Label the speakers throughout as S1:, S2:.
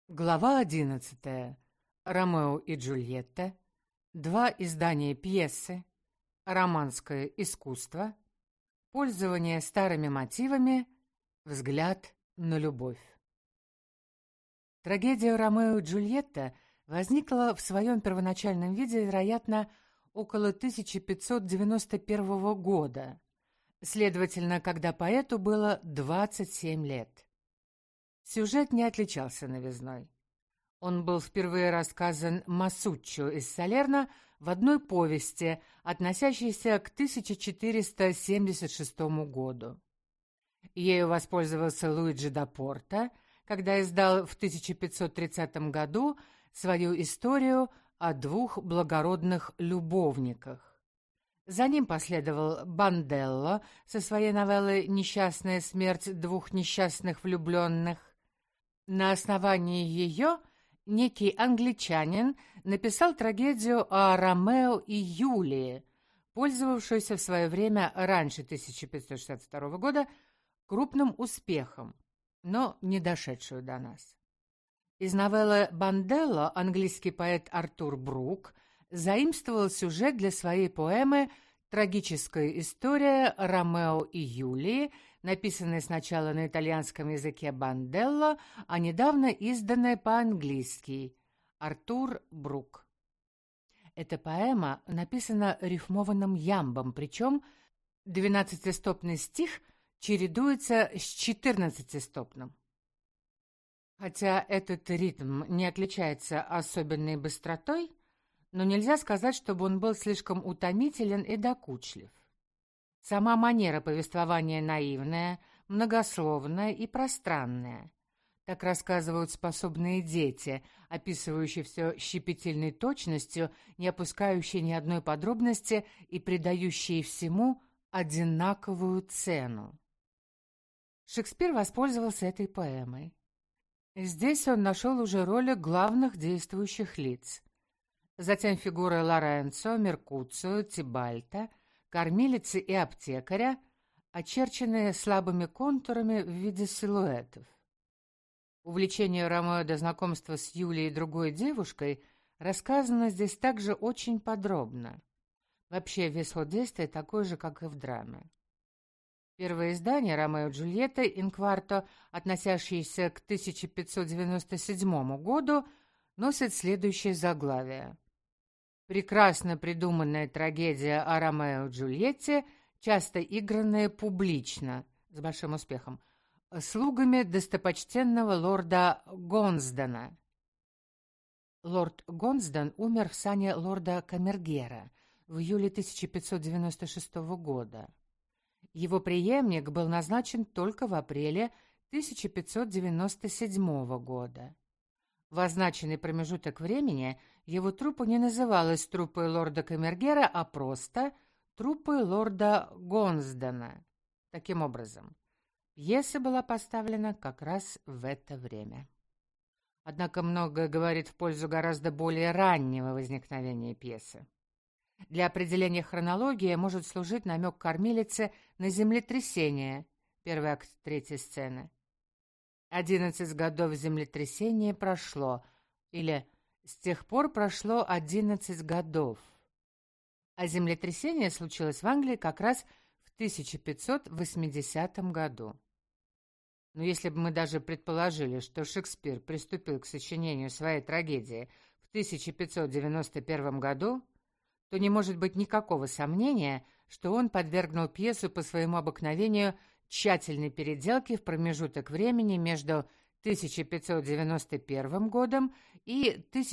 S1: Глава 11. Ромео и Джульетта. Два издания пьесы. Романское искусство. Пользование старыми мотивами. Взгляд на любовь. Трагедия Ромео и Джульетта возникла в своем первоначальном виде, вероятно, около 1591 года, следовательно, когда поэту было 27 лет. Сюжет не отличался новизной. Он был впервые рассказан Масуччо из Салерно в одной повести, относящейся к 1476 году. Ею воспользовался Луиджи да Порта, когда издал в 1530 году свою историю о двух благородных любовниках. За ним последовал Банделло со своей новеллой «Несчастная смерть двух несчастных влюбленных». На основании ее некий англичанин написал трагедию о Ромео и Юлии, пользовавшуюся в свое время раньше 1562 года крупным успехом, но не дошедшую до нас. Из новеллы Банделло английский поэт Артур Брук заимствовал сюжет для своей поэмы «Трагическая история Ромео и Юлии», написанная сначала на итальянском языке Банделло, а недавно изданная по-английски Артур Брук. Эта поэма написана рифмованным ямбом, причем 12-стопный стих чередуется с 14-стопным. Хотя этот ритм не отличается особенной быстротой, но нельзя сказать, чтобы он был слишком утомителен и докучлив. Сама манера повествования наивная, многословная и пространная. Так рассказывают способные дети, описывающие все щепетильной точностью, не опускающие ни одной подробности и придающие всему одинаковую цену. Шекспир воспользовался этой поэмой. Здесь он нашел уже роли главных действующих лиц. Затем фигуры Лоренцо, Меркуцио, Тибальта, кормилицы и аптекаря, очерченные слабыми контурами в виде силуэтов. Увлечение Ромео до знакомства с Юлией, другой девушкой, рассказано здесь также очень подробно. Вообще весь ход действия такой же, как и в драме. Первое издание «Ромео и Джульетта» инкварто, относящееся к 1597 году, носит следующее заглавие: «Прекрасно придуманная трагедия о Ромео и Джульетте, часто игранная публично, с большим успехом, слугами достопочтенного лорда Гонсдена». Лорд Гонсден умер в сане лорда Камергера в июле 1596 года. Его преемник был назначен только в апреле 1597 года. В означенный промежуток времени его труппа не называлась труппой лорда Камергера, а просто труппой лорда Гонсдена. Таким образом, пьеса была поставлена как раз в это время. Однако многое говорит в пользу гораздо более раннего возникновения пьесы. Для определения хронологии может служить намек кормилицы на землетрясение, первый акт третьей сцены. 11 годов землетрясения прошло, или с тех пор прошло 11 годов. А землетрясение случилось в Англии как раз в 1580 году. Но если бы мы даже предположили, что Шекспир приступил к сочинению своей трагедии в 1591 году, то не может быть никакого сомнения, что он подвергнул пьесу по своему обыкновению тщательной переделке в промежуток времени между 1591 годом и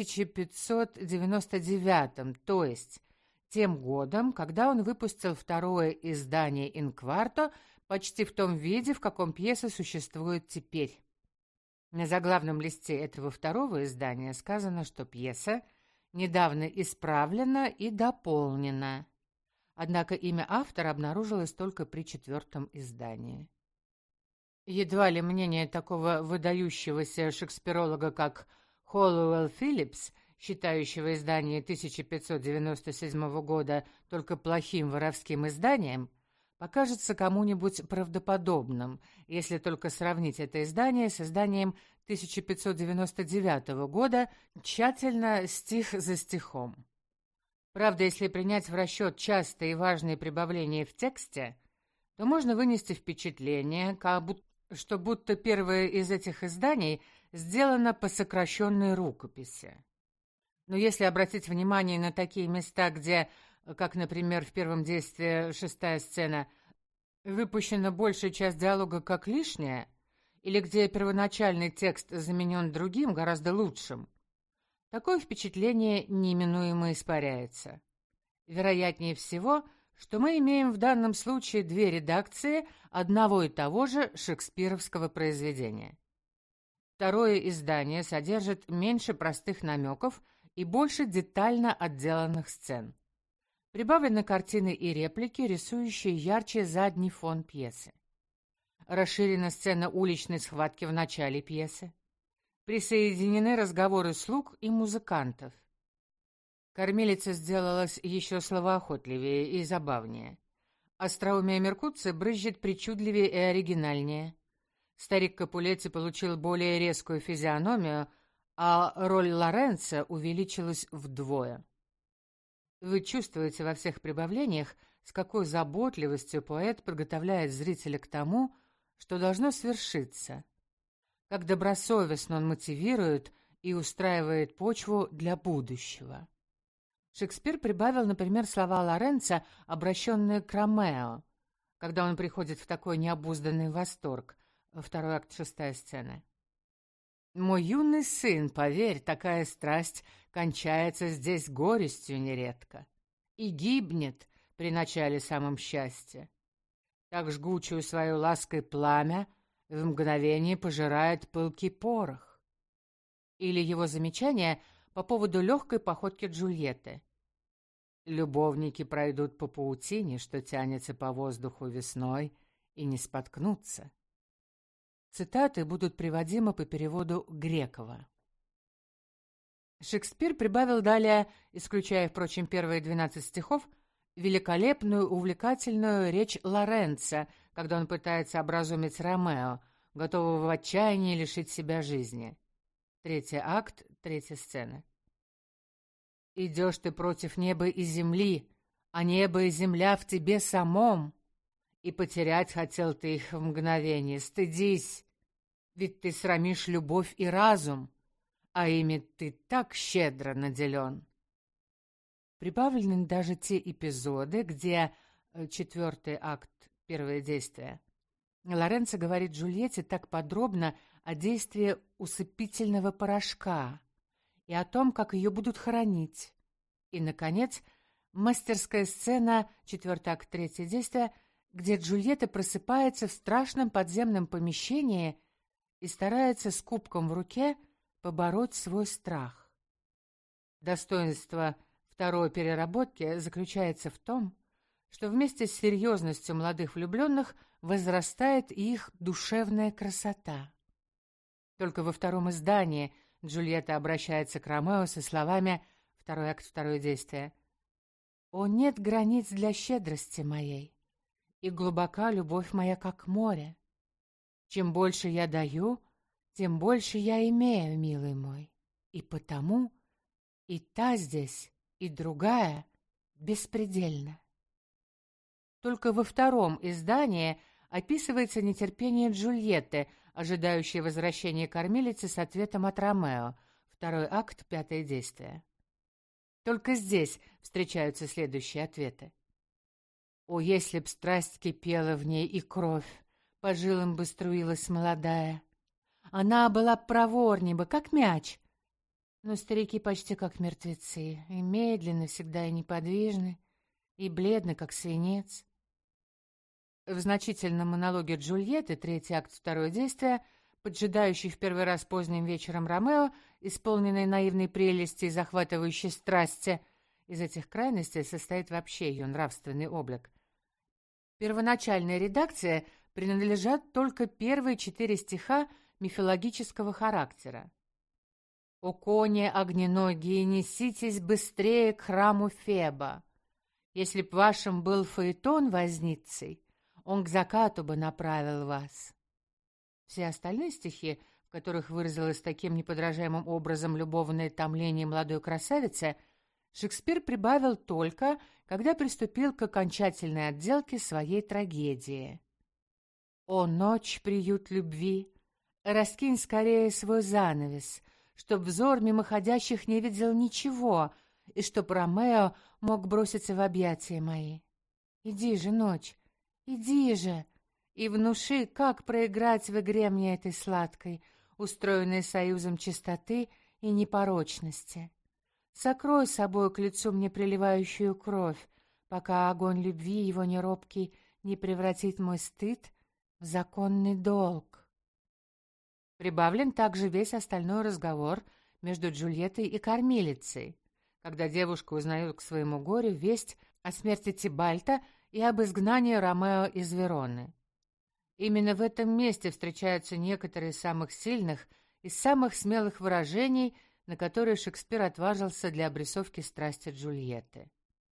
S1: 1599, то есть тем годом, когда он выпустил второе издание инкварто почти в том виде, в каком пьеса существует теперь. На заглавном листе этого второго издания сказано, что пьеса недавно исправлена и дополнена. Однако имя автора обнаружилось только при четвертом издании. Едва ли мнение такого выдающегося шекспиролога, как Холлоуэлл Филлипс, считающего издание 1597 года только плохим воровским изданием, покажется кому-нибудь правдоподобным, если только сравнить это издание с изданием 1599 года, тщательно стих за стихом. Правда, если принять в расчет частые и важные прибавления в тексте, то можно вынести впечатление, что будто первое из этих изданий сделано по сокращенной рукописи. Но если обратить внимание на такие места, где, как, например, в первом действии 6-я сцена, выпущена большая часть диалога как лишняя, или где первоначальный текст заменен другим, гораздо лучшим, такое впечатление неминуемо испаряется. Вероятнее всего, что мы имеем в данном случае две редакции одного и того же шекспировского произведения. Второе издание содержит меньше простых намеков и больше детально отделанных сцен. Прибавлены картины и реплики, рисующие ярче задний фон пьесы. Расширена сцена уличной схватки в начале пьесы. Присоединены разговоры слуг и музыкантов. Кормилица сделалась еще словоохотливее и забавнее. Остроумие Меркуция брызжет причудливее и оригинальнее. Старик Капулетти получил более резкую физиономию, а роль Лоренцо увеличилась вдвое. Вы чувствуете во всех прибавлениях, с какой заботливостью поэт подготовляет зрителя к тому, что должно свершиться, как добросовестно он мотивирует и устраивает почву для будущего. Шекспир прибавил, например, слова Лоренцо, обращенные к Ромео, когда он приходит в такой необузданный восторг, второй акт, 6-я сцена. «Мой юный сын, поверь, такая страсть кончается здесь горестью нередко и гибнет при начале самом счастья. Так жгучую свою лаской пламя в мгновение пожирает пылкий порох». Или его замечание по поводу легкой походки Джульетты. «Любовники пройдут по паутине, что тянется по воздуху весной, и не споткнутся». Цитаты будут приводимы по переводу Грекова. Шекспир прибавил далее, исключая, впрочем, первые 12 стихов, великолепную, увлекательную речь Лоренцо, когда он пытается образумить Ромео, готового в отчаянии лишить себя жизни. 3-й акт, 3-я сцена. «Идешь ты против неба и земли, а небо и земля в тебе самом, и потерять хотел ты их в мгновение. Стыдись, ведь ты срамишь любовь и разум, а ими ты так щедро наделен». Прибавлены даже те эпизоды, где 4-й акт, 1-е действие. Лоренцо говорит Джульетте так подробно о действии усыпительного порошка и о том, как ее будут хоронить. И, наконец, мастерская сцена, 4-й акт, 3-е действие, где Джульетта просыпается в страшном подземном помещении и старается с кубком в руке побороть свой страх. Достоинство второй переработки заключается в том, что вместе с серьезностью молодых влюбленных возрастает и их душевная красота. Только во втором издании Джульетта обращается к Ромео со словами, 2-й акт, 2-е действие: «О, нет границ для щедрости моей, и глубока любовь моя, как море. Чем больше я даю, тем больше я имею, милый мой, и потому и та здесь, и другая беспредельна». Только во втором издании описывается нетерпение Джульетты, ожидающей возвращения кормилицы с ответом от Ромео, 2-й акт, 5-е действие. Только здесь встречаются следующие ответы. «О, если б страсть кипела в ней и кровь, по жилам бы струилась молодая, она была б проворней бы, как мяч, но старики почти как мертвецы, и медленно, всегда и неподвижны, и бледны, как свинец». В значительном монологе Джульетты, 3-й акт, 2-е действие, поджидающий в первый раз поздним вечером Ромео, исполненной наивной прелести и захватывающей страсти, из этих крайностей состоит вообще ее нравственный облик. Первоначальная редакция принадлежат только первые 4 стиха мифологического характера. «О коне огненогие, неситесь быстрее к храму Феба. Если б вашим был фаэтон возницей, он к закату бы направил вас. Все остальные стихи, в которых выразилось таким неподражаемым образом любовное томление молодой красавицы, Шекспир прибавил только, когда приступил к окончательной отделке своей трагедии. «О, ночь, приют любви, раскинь скорее свой занавес, чтоб взор мимоходящих не видел ничего, и чтоб Ромео мог броситься в объятия мои. Иди же, ночь, иди же, и внуши, как проиграть в игре мне этой сладкой, устроенной союзом чистоты и непорочности. Сокрой собой к лицу мне приливающую кровь, пока огонь любви его неробкий не превратит мой стыд в законный долг». Прибавлен также весь остальной разговор между Джульеттой и кормилицей, когда девушка узнает к своему горю весть о смерти Тибальта и об изгнании Ромео из Вероны. Именно в этом месте встречаются некоторые из самых сильных и самых смелых выражений, на которые Шекспир отважился для обрисовки страсти Джульетты.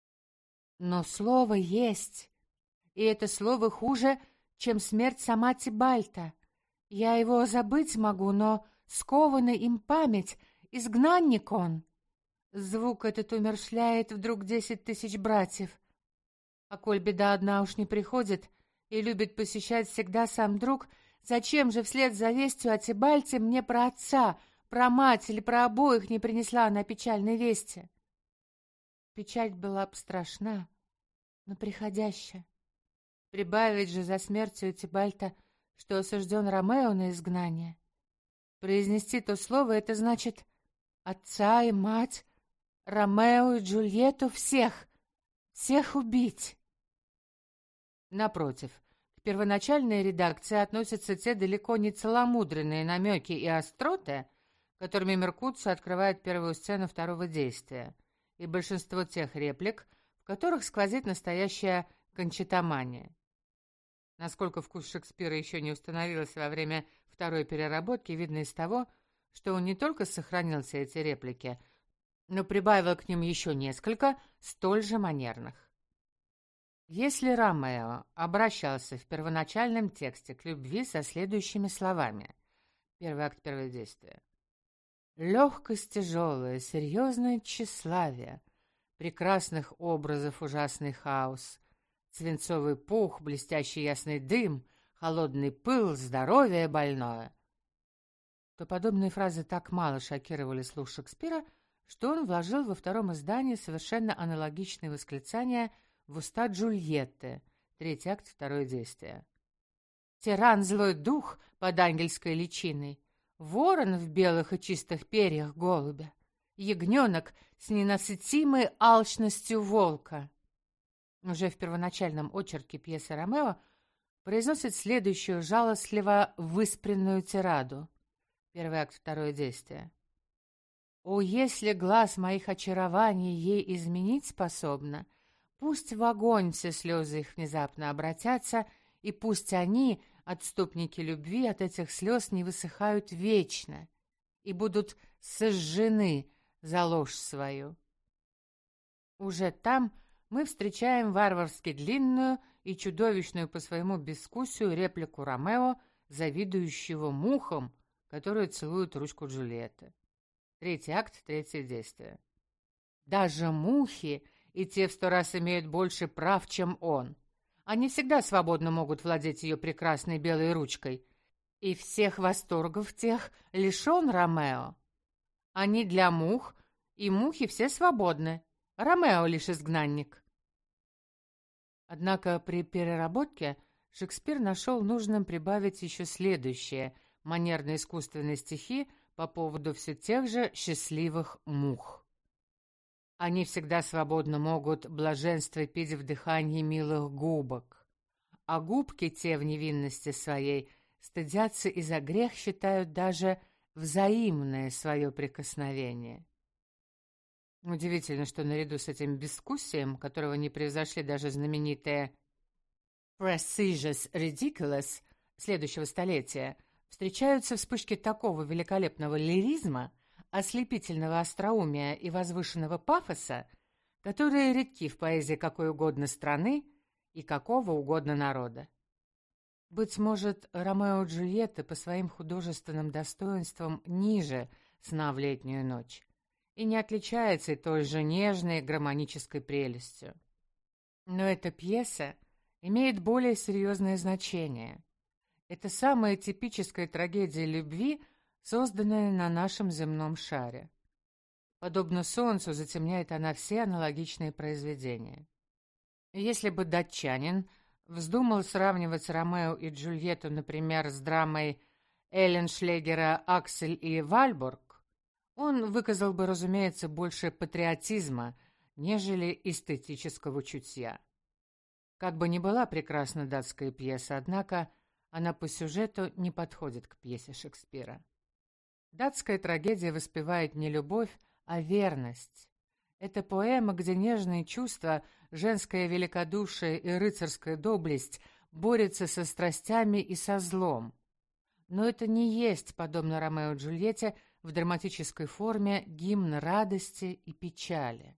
S1: Но слово есть, и это слово хуже, чем смерть сама Тибальта. Я его забыть могу, но скована им память, изгнанник он. Звук этот умерщвляет вдруг 10 000 братьев. А коль беда одна уж не приходит и любит посещать всегда сам друг, зачем же вслед за вестью о Тибальте мне про отца, про мать или про обоих не принесла она печальной вести? Печаль была б страшна, но приходящая. Прибавить же за смертью Тибальта, что осужден Ромео на изгнание. Произнести то слово — это значит отца и мать, Ромео и Джульетту, всех убить. Напротив, к первоначальной редакции относятся те далеко не целомудренные намеки и остроты, которыми Меркуццо открывает первую сцену второго действия, и большинство тех реплик, в которых сквозит настоящая кончетомания. Насколько вкус Шекспира еще не установился во время второй переработки, видно из того, что он не только сохранил все эти реплики, но прибавил к ним еще несколько столь же манерных. Если Ромео обращался в первоначальном тексте к любви со следующими словами, первый акт, первое действие: «Легкость тяжелая, серьезное тщеславие, прекрасных образов ужасный хаос, свинцовый пух, блестящий ясный дым, холодный пыл, здоровье больное», то подобные фразы так мало шокировали слух Шекспира, что он вложил во втором издании совершенно аналогичные восклицания в уста Джульетты, третий акт, второе действие. «Тиран злой дух под ангельской личиной, ворон в белых и чистых перьях голубя, ягненок с ненасытимой алчностью волка». Уже в первоначальном очерке пьесы Ромео произносит следующую жалостливо выспренную тираду. Первый акт, второе действие. «О, если глаз моих очарований ей изменить способна, пусть в огонь все слезы их внезапно обратятся, и пусть они, отступники любви, от этих слез не высыхают вечно и будут сожжены за ложь свою». Уже там мы встречаем варварски длинную и чудовищную по своему безвкусию реплику Ромео, завидующего мухам, которые целуют ручку Джульетты. Третий акт, третье действие. «Даже мухи и те в 100 раз имеют больше прав, чем он. Они всегда свободно могут владеть ее прекрасной белой ручкой. И всех восторгов тех лишен Ромео. Они для мух, и мухи все свободны. Ромео лишь изгнанник». Однако при переработке Шекспир нашел нужным прибавить еще следующие манерно-искусственные стихи по поводу все тех же счастливых мух. «Они всегда свободно могут блаженство пить в дыхании милых губок, а губки те в невинности своей стыдятся и за грех считают даже взаимное свое прикосновение». Удивительно, что наряду с этим безвкусием, которого не превзошли даже знаменитые «Prestigious Ridiculous» следующего столетия, встречаются вспышки такого великолепного лиризма, ослепительного остроумия и возвышенного пафоса, которые редки в поэзии какой угодно страны и какого угодно народа. Быть может, Ромео и Джульетта по своим художественным достоинствам ниже «Сна в летнюю ночь» и не отличается той же нежной гармонической прелестью. Но эта пьеса имеет более серьезное значение. Это самая типическая трагедия любви, созданная на нашем земном шаре. Подобно солнцу, затемняет она все аналогичные произведения. Если бы датчанин вздумал сравнивать Ромео и Джульетту, например, с драмой Элленшлегера «Аксель и Вальбург», он выказал бы, разумеется, больше патриотизма, нежели эстетического чутья. Как бы ни была прекрасна датская пьеса, однако она по сюжету не подходит к пьесе Шекспира. Датская трагедия воспевает не любовь, а верность. Это поэма, где нежные чувства, женское великодушие и рыцарская доблесть борются со страстями и со злом. Но это не есть, подобно Ромео и Джульетте, в драматической форме гимн радости и печали.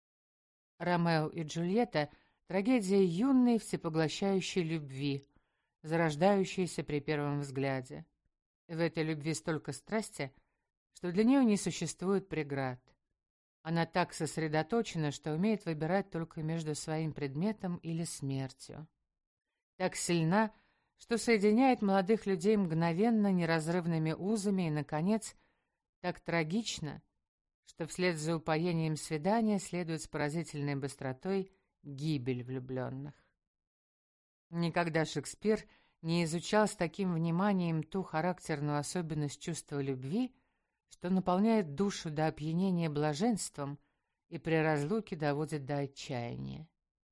S1: Ромео и Джульетта — трагедия юной всепоглощающей любви, зарождающейся при первом взгляде. В этой любви столько страсти, что для нее не существует преград. Она так сосредоточена, что умеет выбирать только между своим предметом или смертью. Так сильна, что соединяет молодых людей мгновенно неразрывными узами и, наконец, так трагично, что вслед за упоением свидания следует с поразительной быстротой гибель влюбленных. Никогда Шекспир не изучал с таким вниманием ту характерную особенность чувства любви, что наполняет душу до опьянения блаженством и при разлуке доводит до отчаяния.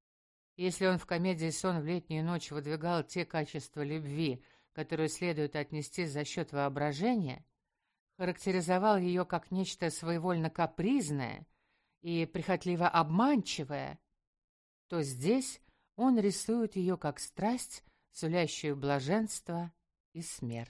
S1: Если он в комедии «Сон в летнюю ночь» выдвигал те качества любви, которые следует отнести за счет воображения, характеризовал ее как нечто своевольно капризное и прихотливо обманчивое, то здесь он рисует ее как страсть, сулящую блаженство и смерть.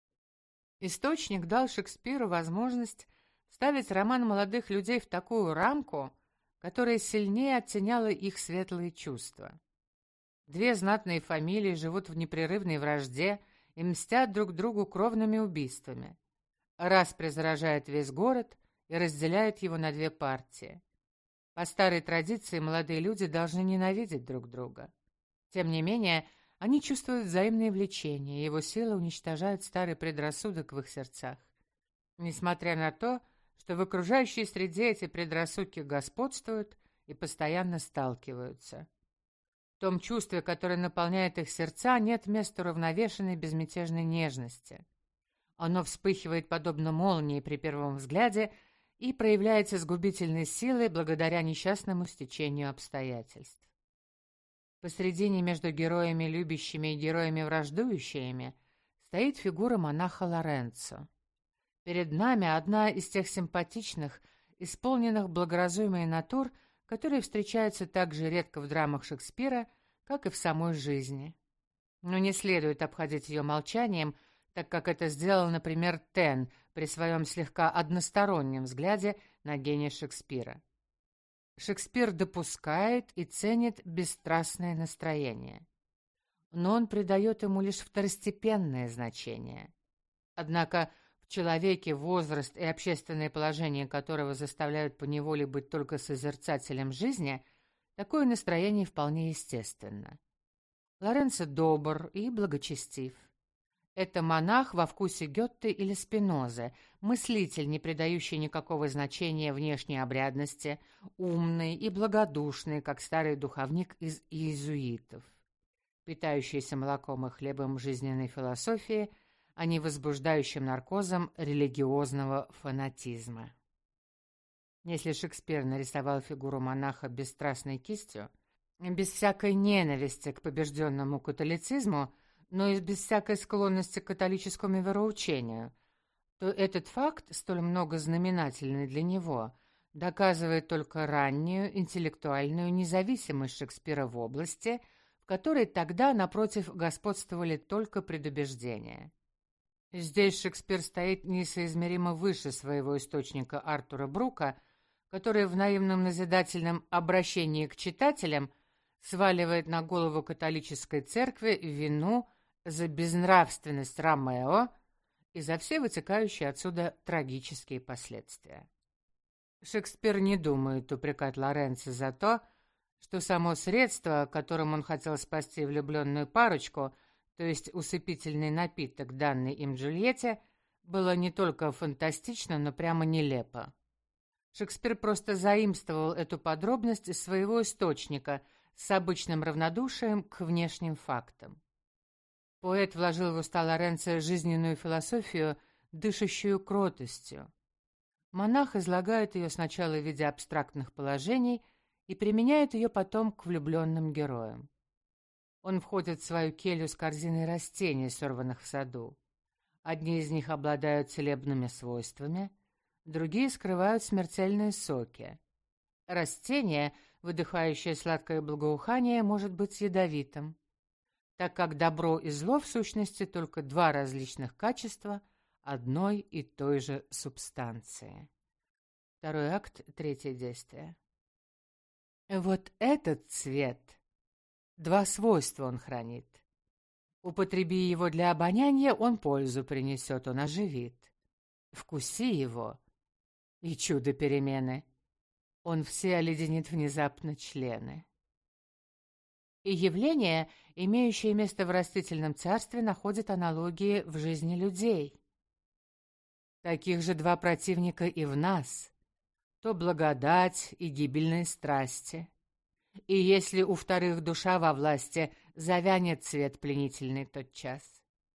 S1: Источник дал Шекспиру возможность вставить роман молодых людей в такую рамку, которая сильнее оттеняла их светлые чувства. Две знатные фамилии живут в непрерывной вражде и мстят друг другу кровными убийствами. Распря заражает весь город и разделяет его на две партии. По старой традиции молодые люди должны ненавидеть друг друга. Тем не менее, они чувствуют взаимное влечение, и его сила уничтожает старый предрассудок в их сердцах. Несмотря на то, что в окружающей среде эти предрассудки господствуют и постоянно сталкиваются. В том чувстве, которое наполняет их сердца, нет места уравновешенной безмятежной нежности. Оно вспыхивает подобно молнии при первом взгляде и проявляется с губительной силой благодаря несчастному стечению обстоятельств. Посредине между героями любящими и героями враждующими стоит фигура монаха Лоренцо. Перед нами одна из тех симпатичных, исполненных благоразумия натур, которые встречаются так же редко в драмах Шекспира, как и в самой жизни. Но не следует обходить ее молчанием, так как это сделал, например, Тен при своем слегка одностороннем взгляде на гения Шекспира. Шекспир допускает и ценит бесстрастное настроение, но он придает ему лишь второстепенное значение. Однако в человеке возраст и общественное положение которого заставляют поневоле быть только созерцателем жизни, такое настроение вполне естественно. Лоренцо добр и благочестив. Это монах во вкусе Гёте или Спинозы, мыслитель, не придающий никакого значения внешней обрядности, умный и благодушный, как старый духовник из иезуитов, питающийся молоком и хлебом жизненной философии, а не возбуждающим наркозом религиозного фанатизма. Если Шекспир нарисовал фигуру монаха бесстрастной кистью, без всякой ненависти к побежденному католицизму, но и без всякой склонности к католическому вероучению, то этот факт, столь многознаменательный для него, доказывает только раннюю интеллектуальную независимость Шекспира в области, в которой тогда, напротив, господствовали только предубеждения. Здесь Шекспир стоит несоизмеримо выше своего источника Артура Брука, который в наивном назидательном обращении к читателям сваливает на голову католической церкви вину за безнравственность Ромео и за все вытекающие отсюда трагические последствия. Шекспир не думает упрекать Лоренцо за то, что само средство, которым он хотел спасти влюбленную парочку, то есть усыпительный напиток, данный им Джульетте, было не только фантастично, но прямо нелепо. Шекспир просто заимствовал эту подробность из своего источника с обычным равнодушием к внешним фактам. Поэт вложил в уста Лоренцо жизненную философию, дышащую кротостью. Монах излагает ее сначала в виде абстрактных положений и применяет ее потом к влюбленным героям. Он входит в свою келью с корзиной растений, сорванных в саду. Одни из них обладают целебными свойствами, другие скрывают смертельные соки. Растение, выдыхающее сладкое благоухание, может быть ядовитым, так как добро и зло в сущности только два различных качества одной и той же субстанции. Второй акт, третье действие. Вот этот цвет, два свойства он хранит. Употреби его для обоняния, он пользу принесет, он оживит. Вкуси его, и чудо перемены. Он все оледенит внезапно члены. И явления, имеющие место в растительном царстве, находят аналогии в жизни людей. Таких же два противника и в нас, то благодать и гибельные страсти. И если у вторых душа во власти, завянет цвет пленительный тотчас.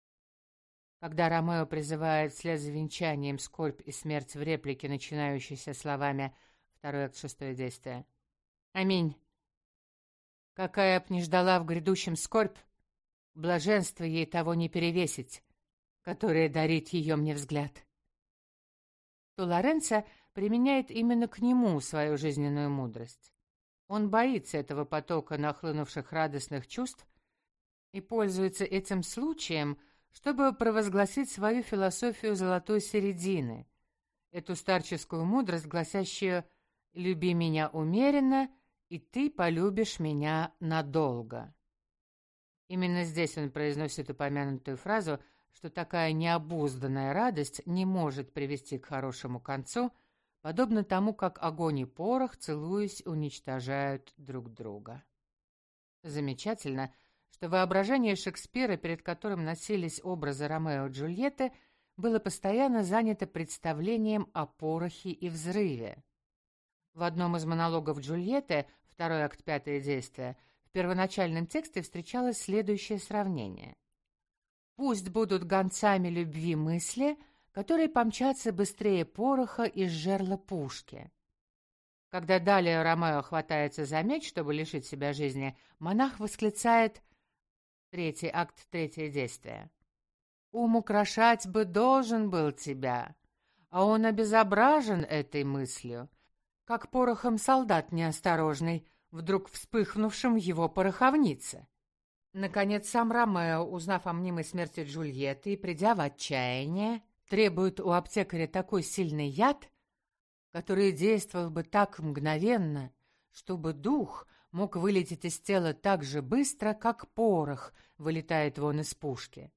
S1: Когда Ромео призывает вслед за венчанием скорбь и смерть в реплике, начинающейся словами второй акт, шестое действие. Аминь. Какая б ни ждала в грядущем скорбь, блаженство ей того не перевесить, которое дарит ее мне взгляд. То Лоренцо применяет именно к нему свою жизненную мудрость. Он боится этого потока нахлынувших радостных чувств и пользуется этим случаем, чтобы провозгласить свою философию золотой середины, эту старческую мудрость, гласящую «люби меня умеренно, и ты полюбишь меня надолго». Именно здесь он произносит упомянутую фразу, что такая необузданная радость не может привести к хорошему концу, подобно тому, как огонь и порох, целуясь, уничтожают друг друга. Замечательно, что воображение Шекспира, перед которым носились образы Ромео и Джульетты, было постоянно занято представлением о порохе и взрыве. В одном из монологов Джульетты, второй акт, пятое действие, в первоначальном тексте встречалось следующее сравнение. «Пусть будут гонцами любви мысли, которые помчатся быстрее пороха из жерла пушки». Когда далее Ромео хватается за меч, чтобы лишить себя жизни, монах восклицает третий акт, третье действие. «Ум украшать бы должен был тебя, а он обезображен этой мыслью, как порохом солдат неосторожный, вдруг вспыхнувшим в его пороховнице». Наконец, сам Ромео, узнав о мнимой смерти Джульетты и придя в отчаяние, требует у аптекаря такой сильный яд, который действовал бы так мгновенно, чтобы дух мог вылететь из тела так же быстро, как порох вылетает вон из пушки.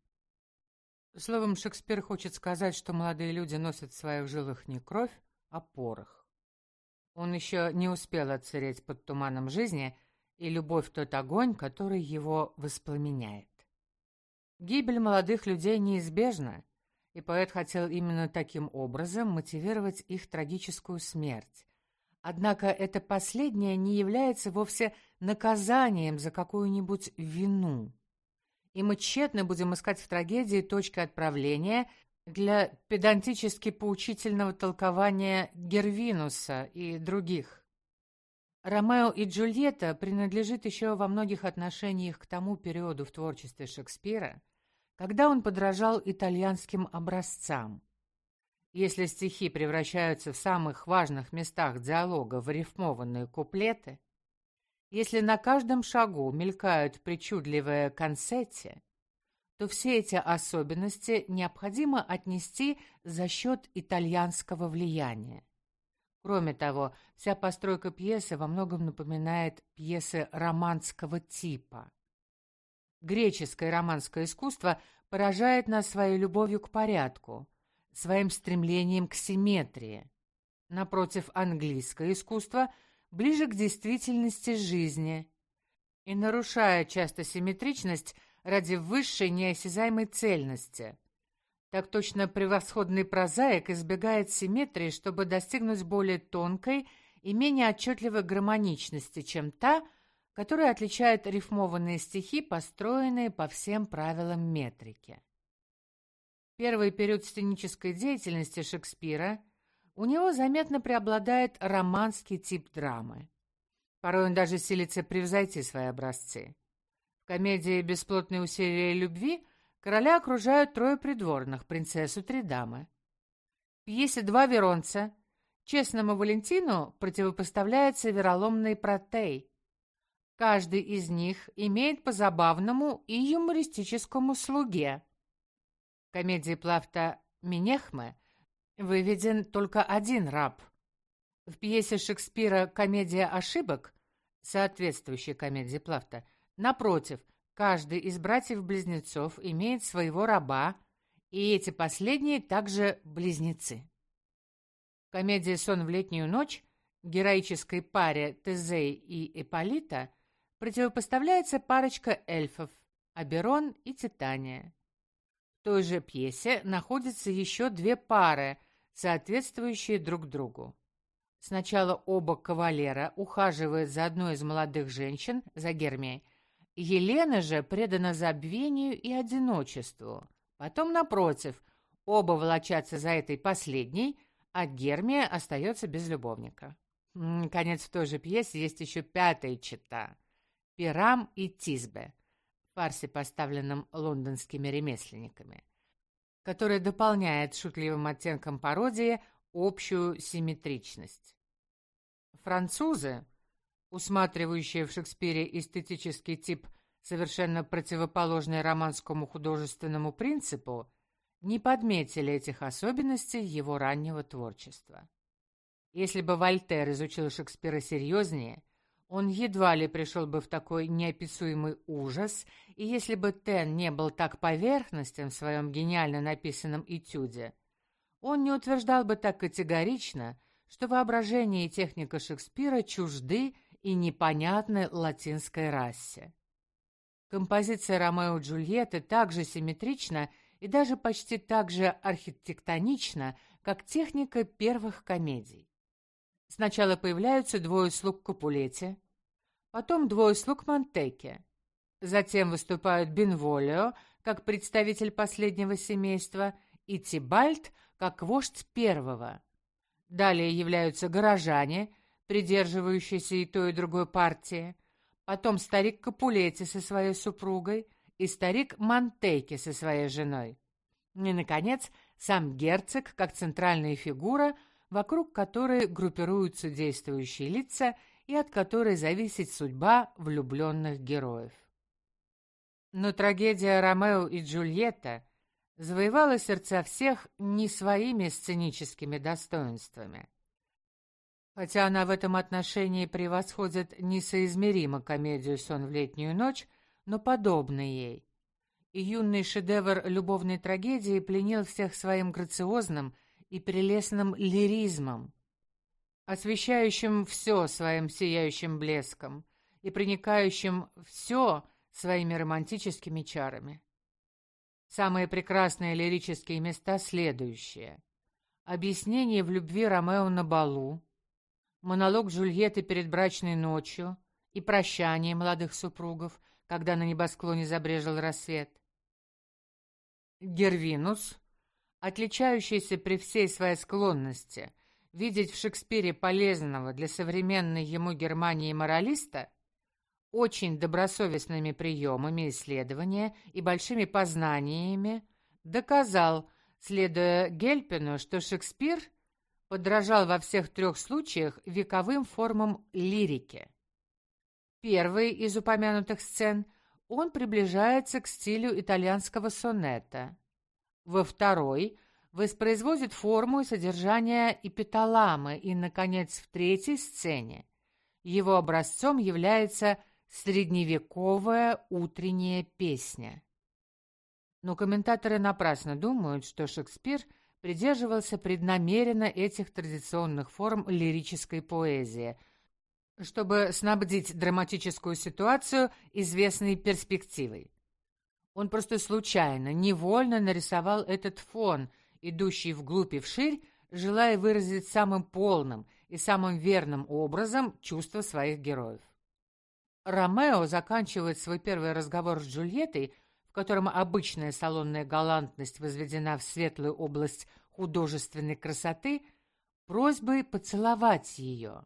S1: Словом, Шекспир хочет сказать, что молодые люди носят в своих жилах не кровь, а порох. Он еще не успел отсыреть под туманом жизни, и любовь — тот огонь, который его воспламеняет. Гибель молодых людей неизбежна, и поэт хотел именно таким образом мотивировать их трагическую смерть. Однако это последнее не является вовсе наказанием за какую-нибудь вину. И мы тщетно будем искать в трагедии точки отправления для педантически поучительного толкования Гервинуса и других. Ромео и Джульетта принадлежит еще во многих отношениях к тому периоду в творчестве Шекспира, когда он подражал итальянским образцам. Если стихи превращаются в самых важных местах диалога в рифмованные куплеты, если на каждом шагу мелькают причудливые концетти, то все эти особенности необходимо отнести за счет итальянского влияния. Кроме того, вся постройка пьесы во многом напоминает пьесы романского типа. Греческое романское искусство поражает нас своей любовью к порядку, своим стремлением к симметрии. Напротив, английское искусство ближе к действительности жизни и нарушает часто симметричность ради высшей неосязаемой цельности. Так точно превосходный прозаик избегает симметрии, чтобы достигнуть более тонкой и менее отчетливой гармоничности, чем та, которая отличает рифмованные стихи, построенные по всем правилам метрики. Первый период сценической деятельности Шекспира у него заметно преобладает романский тип драмы. Порой он даже силится превзойти свои образцы. В комедии «Бесплотные усилия любви» короля окружают трое придворных, принцессу, три дамы. В пьесе «Два Веронца» честному Валентину противопоставляется вероломный Протей. Каждый из них имеет по забавному и юмористическому слуге. В комедии Плафта «Менехме» выведен только один раб. В пьесе Шекспира «Комедия ошибок», соответствующей комедии Плафта, напротив, каждый из братьев-близнецов имеет своего раба, и эти последние также близнецы. В комедии «Сон в летнюю ночь» героической паре Тезей и Ипполита противопоставляется парочка эльфов Оберон и Титания. В той же пьесе находятся еще две пары, соответствующие друг другу. Сначала оба кавалера ухаживают за одной из молодых женщин, за Гермией. Елена же предана забвению и одиночеству. Потом, напротив, оба волочатся за этой последней, а Гермия остается без любовника. Наконец, в той же пьесе есть еще пятая чета — Пирам и Тисбе, в фарсе, поставленном лондонскими ремесленниками, который дополняет шутливым оттенком пародии общую симметричность. Французы, усматривающие в Шекспире эстетический тип, совершенно противоположный романскому художественному принципу, не подметили этих особенностей его раннего творчества. Если бы Вольтер изучил Шекспира серьезнее, он едва ли пришел бы в такой неописуемый ужас, и если бы Тен не был так поверхностен в своем гениально написанном этюде, он не утверждал бы так категорично, что воображение и техника Шекспира чужды и непонятны латинской расе. Композиция Ромео и Джульетты также симметрична и даже почти так же архитектонична, как техника первых комедий. Сначала появляются двое слуг Капулетти, потом двое слуг Монтеки. Затем выступают Бенволио, как представитель последнего семейства, и Тибальт, как вождь первого. Далее являются горожане, придерживающиеся и той, и другой партии, потом старик Капулетти со своей супругой и старик Монтеки со своей женой. И, наконец, сам герцог, как центральная фигура, вокруг которой группируются действующие лица и от которой зависит судьба влюбленных героев. Но трагедия «Ромео и Джульетта» завоевала сердца всех не своими сценическими достоинствами. Хотя она в этом отношении превосходит несоизмеримо комедию «Сон в летнюю ночь», но подобна ей. И юный шедевр любовной трагедии пленил всех своим грациозным и прелестным лиризмом, освещающим все своим сияющим блеском и проникающим все своими романтическими чарами. Самые прекрасные лирические места следующие: объяснение в любви Ромео на балу, монолог Джульетты перед брачной ночью и прощание молодых супругов, когда на небосклоне забрежил рассвет. Гервинус, отличающийся при всей своей склонности видеть в Шекспире полезного для современной ему Германии моралиста, очень добросовестными приемами исследования и большими познаниями доказал, следуя Гельпину, что Шекспир подражал во всех трех случаях вековым формам лирики. Первый из упомянутых сцен он приближается к стилю итальянского сонета. Во второй воспроизводит форму и содержание эпиталамы, и, наконец, в третьей сцене его образцом является средневековая утренняя песня. Но комментаторы напрасно думают, что Шекспир придерживался преднамеренно этих традиционных форм лирической поэзии, чтобы снабдить драматическую ситуацию известной перспективой. Он просто случайно, невольно нарисовал этот фон, идущий вглубь и вширь, желая выразить самым полным и самым верным образом чувства своих героев. Ромео заканчивает свой первый разговор с Джульеттой, в котором обычная салонная галантность возведена в светлую область художественной красоты, просьбой поцеловать ее.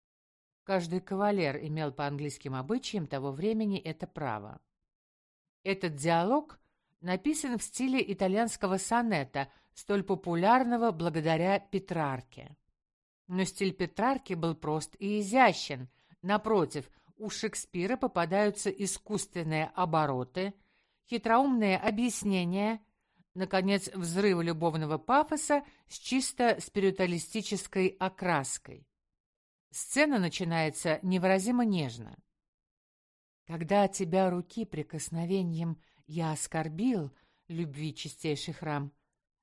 S1: Каждый кавалер имел по английским обычаям того времени это право. Этот диалог написан в стиле итальянского сонета, столь популярного благодаря Петрарке. Но стиль Петрарки был прост и изящен. Напротив, у Шекспира попадаются искусственные обороты, хитроумные объяснения, наконец, взрыв любовного пафоса с чисто спиритуалистической окраской. Сцена начинается невыразимо нежно. «Когда тебя руки прикосновением я оскорбил, любви чистейший храм,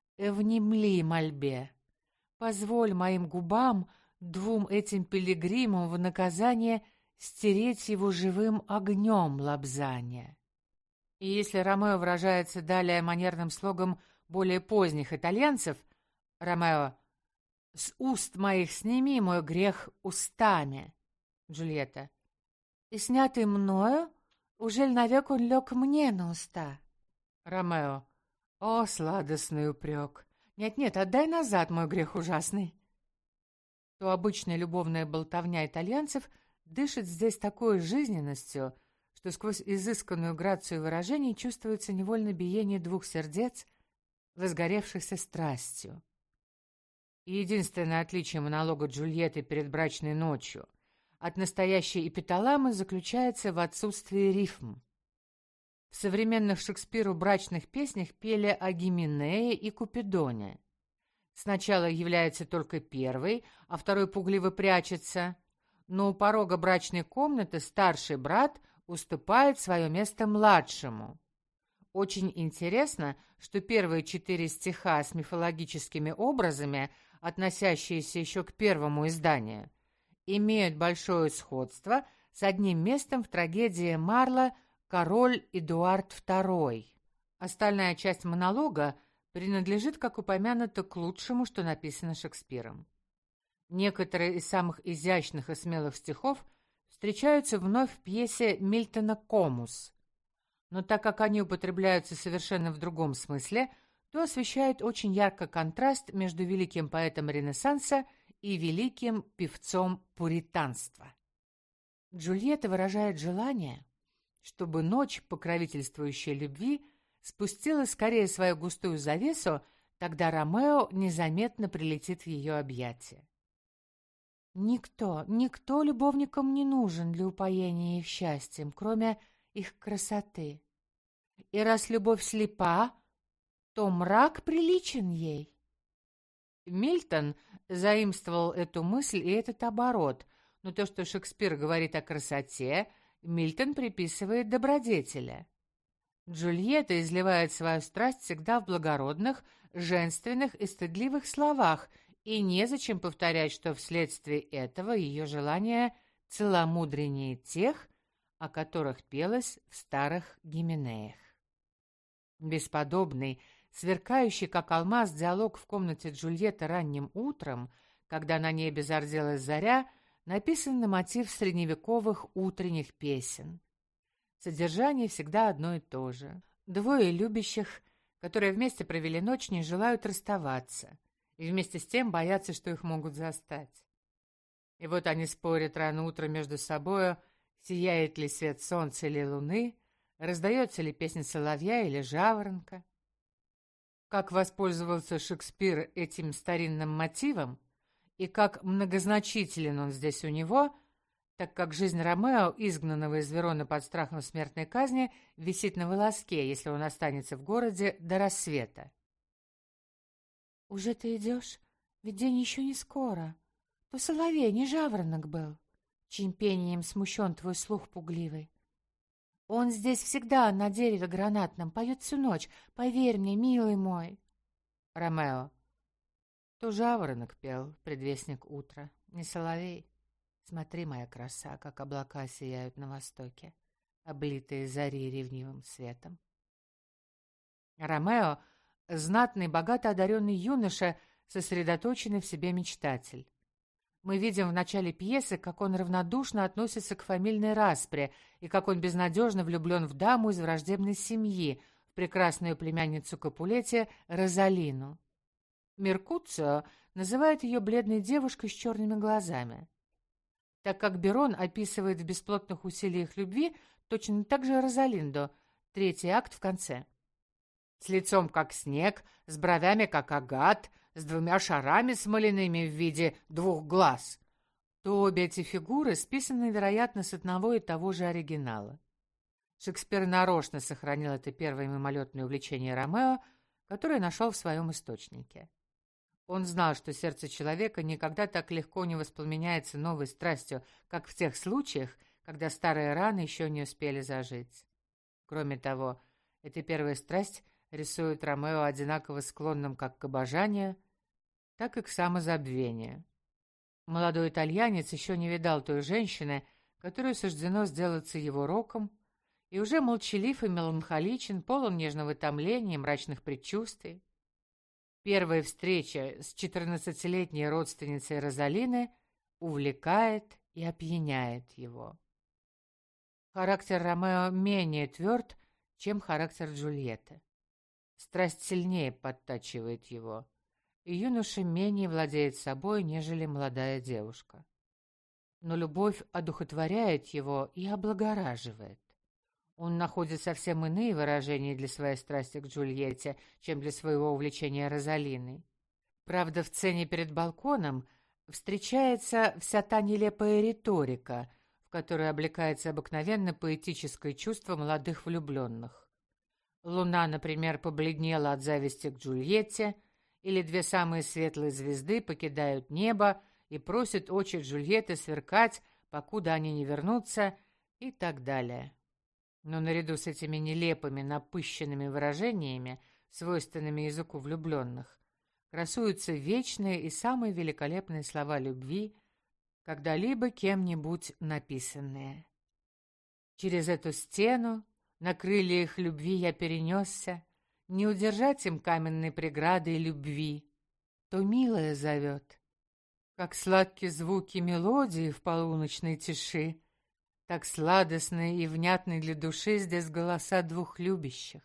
S1: внемли мольбе, позволь моим губам, двум этим пилигримам в наказание стереть его живым огнем лобзания». И если Ромео выражается далее манерным слогом более поздних итальянцев, Ромео «С уст моих сними мой грех устами», Джульетта «И снятый мною, ужель навек он лег мне на уста?» Ромео «О, сладостный упрек! Нет-нет, отдай назад мой грех ужасный». То обычная любовная болтовня итальянцев дышит здесь такой жизненностью, что сквозь изысканную грацию выражений чувствуется невольно биение двух сердец, возгоревшихся страстью. И единственное отличие монолога Джульетты перед брачной ночью от настоящей эпиталамы заключается в отсутствии рифм. В современных Шекспиру брачных песнях пели о Гименее и Купидоне. Сначала является только первый, а второй пугливо прячется, но у порога брачной комнаты старший брат уступает свое место младшему. Очень интересно, что первые 4 стиха с мифологическими образами, относящиеся еще к первому изданию, имеют большое сходство с одним местом в трагедии Марла «Король Эдуард II». Остальная часть монолога принадлежит, как упомянуто, к лучшему, что написано Шекспиром. Некоторые из самых изящных и смелых стихов встречаются вновь в пьесе Мильтона «Комус», но так как они употребляются совершенно в другом смысле, то освещают очень ярко контраст между великим поэтом Ренессанса и великим певцом пуританства. Джульетта выражает желание, чтобы ночь, покровительствующая любви, спустила скорее свою густую завесу, тогда Ромео незаметно прилетит в ее объятия. Никто любовникам не нужен для упоения их счастьем, кроме их красоты. И раз любовь слепа, то мрак приличен ей. Мильтон заимствовал эту мысль и этот оборот, но то, что Шекспир говорит о красоте, Мильтон приписывает добродетели. Джульетта изливает свою страсть всегда в благородных, женственных и стыдливых словах, и незачем повторять, что вследствие этого ее желание целомудреннее тех, о которых пелось в старых Гименеях. Бесподобный, сверкающий, как алмаз, диалог в комнате Джульетты ранним утром, когда на небе зарделась заря, написан на мотив средневековых утренних песен. Содержание всегда одно и то же. Двое любящих, которые вместе провели ночь, не желают расставаться, и вместе с тем боятся, что их могут застать. И вот они спорят рано утром между собою, сияет ли свет солнца или луны, раздается ли песня соловья или жаворонка. Как воспользовался Шекспир этим старинным мотивом, и как многозначителен он здесь у него, так как жизнь Ромео, изгнанного из Вероны под страхом смертной казни, висит на волоске, если он останется в городе до рассвета. «Уже ты идешь? Ведь день еще не скоро. То соловей, не жаворонок был», чьим пением смущен твой слух пугливый. Он здесь всегда на дереве гранатном поет всю ночь, поверь мне, милый мой. Ромео. То жаворонок пел, предвестник утра, не соловей. Смотри, моя краса, как облака сияют на востоке, облитые зари ревнивым светом. Ромео — знатный, богато одаренный юноша, сосредоточенный в себе мечтатель. Мы видим в начале пьесы, как он равнодушно относится к фамильной распре и как он безнадежно влюблен в даму из враждебной семьи, в прекрасную племянницу Капулетти Розалину. Меркуцио называет ее бледной девушкой с черными глазами. Так как Берон описывает в «Бесплотных усилиях любви», точно так же Розалиндо, третий акт в конце. С лицом, как снег, с бровями, как агат, с двумя шарами смоляными в виде двух глаз, то обе эти фигуры списаны, вероятно, с одного и того же оригинала. Шекспир нарочно сохранил это первое мимолетное увлечение Ромео, которое нашел в своем источнике. Он знал, что сердце человека никогда так легко не воспламеняется новой страстью, как в тех случаях, когда старые раны еще не успели зажить. Кроме того, эта первая страсть рисует Ромео одинаково склонным как к обожанию, так и к самозабвению. Молодой итальянец еще не видал той женщины, которой суждено сделаться его роком, и уже молчалив и меланхоличен, полон нежного томления и мрачных предчувствий. Первая встреча с 14-летней родственницей Розалины увлекает и опьяняет его. Характер Ромео менее тверд, чем характер Джульетты. Страсть сильнее подтачивает его, и юноша менее владеет собой, нежели молодая девушка. Но любовь одухотворяет его и облагораживает. Он находит совсем иные выражения для своей страсти к Джульетте, чем для своего увлечения Розалиной. Правда, в сцене перед балконом встречается вся та нелепая риторика, в которой облекается обыкновенно поэтическое чувство молодых влюбленных. Луна, например, побледнела от зависти к Джульетте, или две самые светлые звезды покидают небо и просят очи Джульетты сверкать, покуда они не вернутся, и так далее. Но наряду с этими нелепыми, напыщенными выражениями, свойственными языку влюбленных, красуются вечные и самые великолепные слова любви, когда-либо кем-нибудь написанные. Через эту стену на крыльях любви я перенесся, не удержать им каменной преградой любви. То милая зовет, как сладкие звуки мелодии в полуночной тиши, так сладостные и внятные для души здесь голоса двух любящих.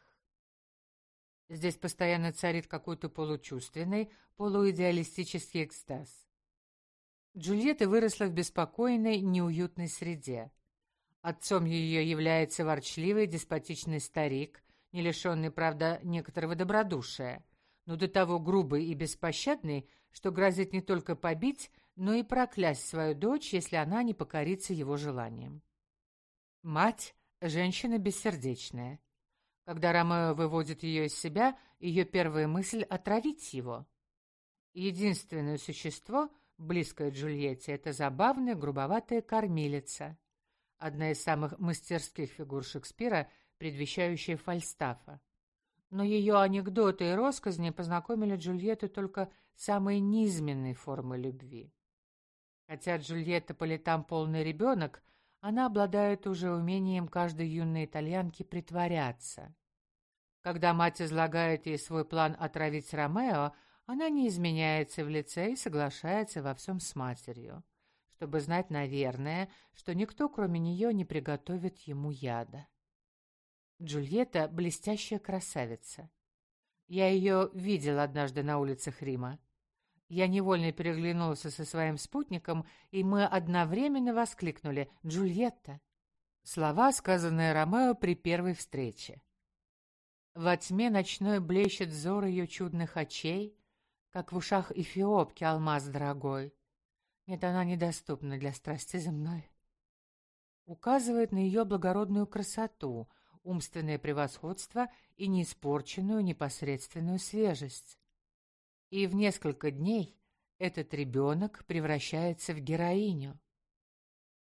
S1: Здесь постоянно царит какой-то получувственный, полуидеалистический экстаз. Джульетта выросла в беспокойной, неуютной среде. Отцом ее является ворчливый, деспотичный старик, не лишенный, правда, некоторого добродушия, но до того грубый и беспощадный, что грозит не только побить, но и проклясть свою дочь, если она не покорится его желаниям. Мать — женщина бессердечная. Когда Ромео выводит ее из себя, ее первая мысль — отравить его. Единственное существо, близкое Джульетте, — это забавная, грубоватая кормилица, одна из самых мастерских фигур Шекспира, предвещающая Фальстафа. Но ее анекдоты и россказни познакомили Джульетту только с самой низменной формой любви. Хотя Джульетта по летам полный ребенок, она обладает уже умением каждой юной итальянки притворяться. Когда мать излагает ей свой план отравить Ромео, она не изменяется в лице и соглашается во всем с матерью, чтобы знать, наверное, что никто, кроме нее, не приготовит ему яда. Джульетта — блестящая красавица. Я ее видел однажды на улицах Рима. Я невольно переглянулся со своим спутником, и мы одновременно воскликнули «Джульетта!» Слова, сказанные Ромео при первой встрече. Во тьме ночной блещет взор ее чудных очей, как в ушах эфиопки алмаз дорогой. Нет, она недоступна для страсти земной. Указывает на ее благородную красоту, умственное превосходство и неиспорченную непосредственную свежесть. И в несколько дней этот ребенок превращается в героиню.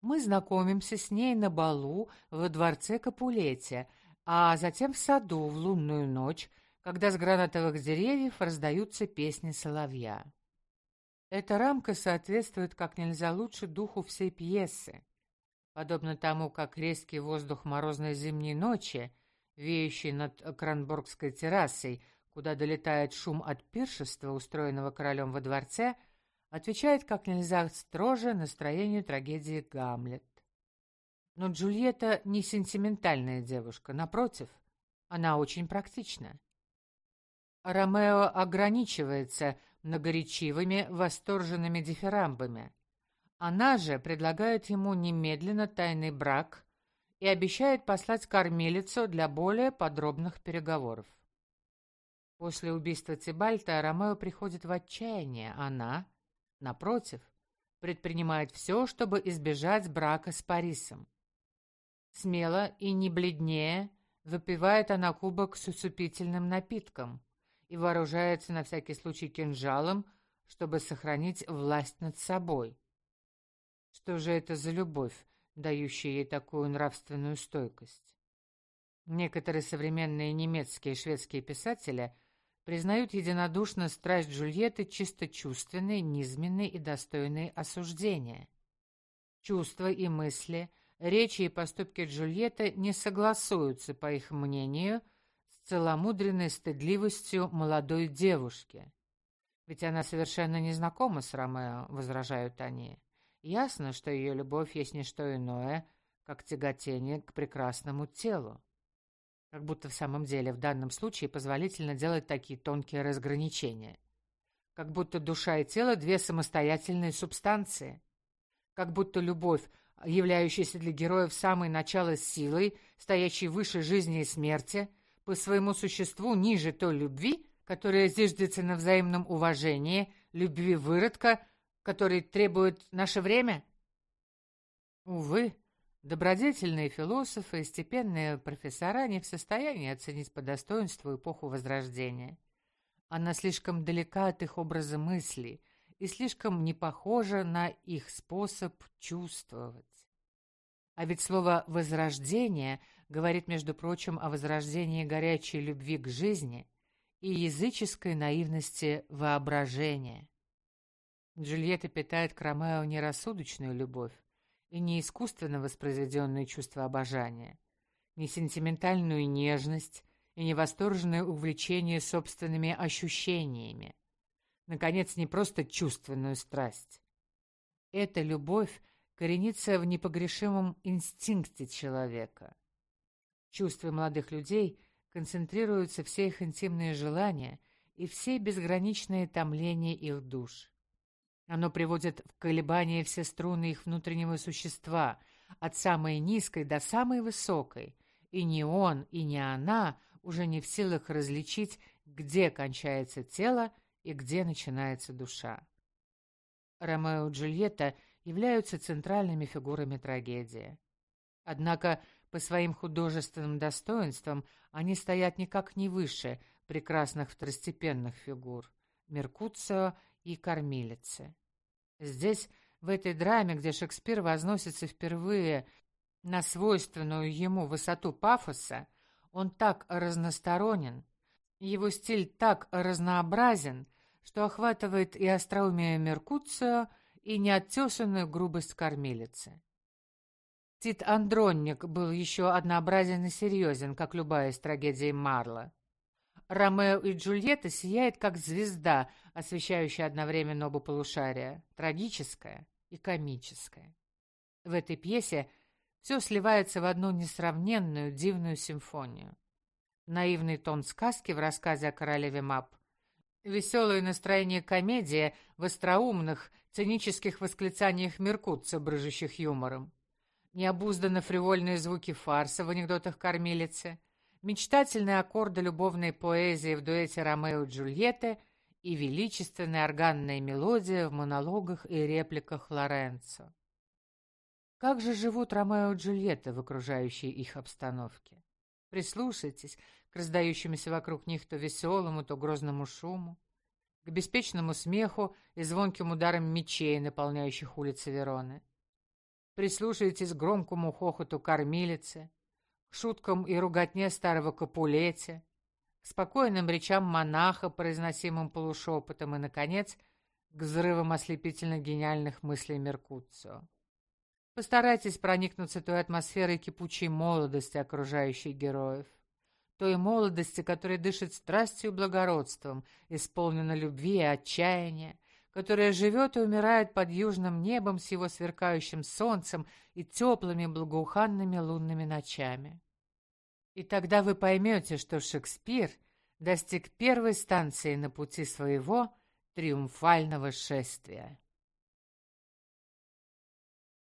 S1: Мы знакомимся с ней на балу во дворце Капулетти, а затем в саду в лунную ночь, когда с гранатовых деревьев раздаются песни соловья. Эта рамка соответствует как нельзя лучше духу всей пьесы, подобно тому, как резкий воздух морозной зимней ночи, веющий над Кранбургской террасой, куда долетает шум от пиршества, устроенного королем во дворце, отвечает как нельзя строже настроению трагедии «Гамлет». Но Джульетта не сентиментальная девушка, напротив, она очень практична. Ромео ограничивается многоречивыми, восторженными дифирамбами. Она же предлагает ему немедленно тайный брак и обещает послать кормилицу для более подробных переговоров. После убийства Тибальта Ромео приходит в отчаяние. Она, напротив, предпринимает все, чтобы избежать брака с Парисом. Смело и не бледнее выпивает она кубок с усыпительным напитком и вооружается на всякий случай кинжалом, чтобы сохранить власть над собой. Что же это за любовь, дающая ей такую нравственную стойкость? Некоторые современные немецкие и шведские писатели признают единодушно страсть Джульетты чисто чувственной, низменной и достойной осуждения. Чувства и мысли, речи и поступки Джульетты не согласуются, по их мнению, с целомудренной стыдливостью молодой девушки. Ведь она совершенно не знакома с Ромео, возражают они. Ясно, что ее любовь есть не что иное, как тяготение к прекрасному телу. Как будто в самом деле в данном случае позволительно делать такие тонкие разграничения. Как будто душа и тело — две самостоятельные субстанции. Как будто любовь, являющаяся для героев самой начало силой, стоящей выше жизни и смерти, по своему существу ниже той любви, которая зиждется на взаимном уважении, любви выродка, который требует наше время? Увы, добродетельные философы и степенные профессора не в состоянии оценить по достоинству эпоху Возрождения. Она слишком далека от их образа мысли и слишком не похожа на их способ чувствовать. А ведь слово «возрождение» говорит, между прочим, о возрождении горячей любви к жизни и языческой наивности воображения. Джульетта питает к Ромео не рассудочную любовь и не искусственно воспроизведенные чувства обожания, не сентиментальную нежность и не восторженное увлечение собственными ощущениями, наконец, не просто чувственную страсть. Эта любовь коренится в непогрешимом инстинкте человека. В чувстве молодых людей концентрируются все их интимные желания и все безграничные томления их душ. Оно приводит в колебания все струны их внутреннего существа, от самой низкой до самой высокой, и ни он, и ни она уже не в силах различить, где кончается тело и где начинается душа. Ромео и Джульетта являются центральными фигурами трагедии. Однако по своим художественным достоинствам они стоят никак не выше прекрасных второстепенных фигур — Меркуцио и Кормилицы. Здесь, в этой драме, где Шекспир возносится впервые на свойственную ему высоту пафоса, он так разносторонен, его стиль так разнообразен, что охватывает и остроумие Меркуцио, и неоттесанную грубость Кормилицы. Тит Андронник был еще однообразен и серьезен, как любая из трагедий Марла. Ромео и Джульетта сияет, как звезда, освещающая одновременно оба полушария, трагическая и комическая. В этой пьесе все сливается в одну несравненную, дивную симфонию. Наивный тон сказки в рассказе о королеве Маб, веселое настроение комедии в остроумных, цинических восклицаниях Меркуцио, брыжущих юмором, необузданно фривольные звуки фарса в анекдотах Кормилицы, мечтательные аккорды любовной поэзии в дуэте Ромео и Джульетты и величественная органная мелодия в монологах и репликах Лоренцо. Как же живут Ромео и Джульетта в окружающей их обстановке? Прислушайтесь к раздающемуся вокруг них то веселому, то грозному шуму, к беспечному смеху и звонким ударам мечей, наполняющих улицы Вероны. Прислушайтесь к громкому хохоту кормилицы, к шуткам и руготне старого Капулетти, к спокойным речам монаха, произносимым полушепотом, и, наконец, к взрывам ослепительно гениальных мыслей Меркуцио. Постарайтесь проникнуться той атмосферой кипучей молодости окружающих героев, той молодости, которая дышит страстью и благородством, исполнена любви и отчаяния, которая живет и умирает под южным небом с его сверкающим солнцем и теплыми благоуханными лунными ночами. И тогда вы поймете, что Шекспир достиг первой станции на пути своего триумфального шествия.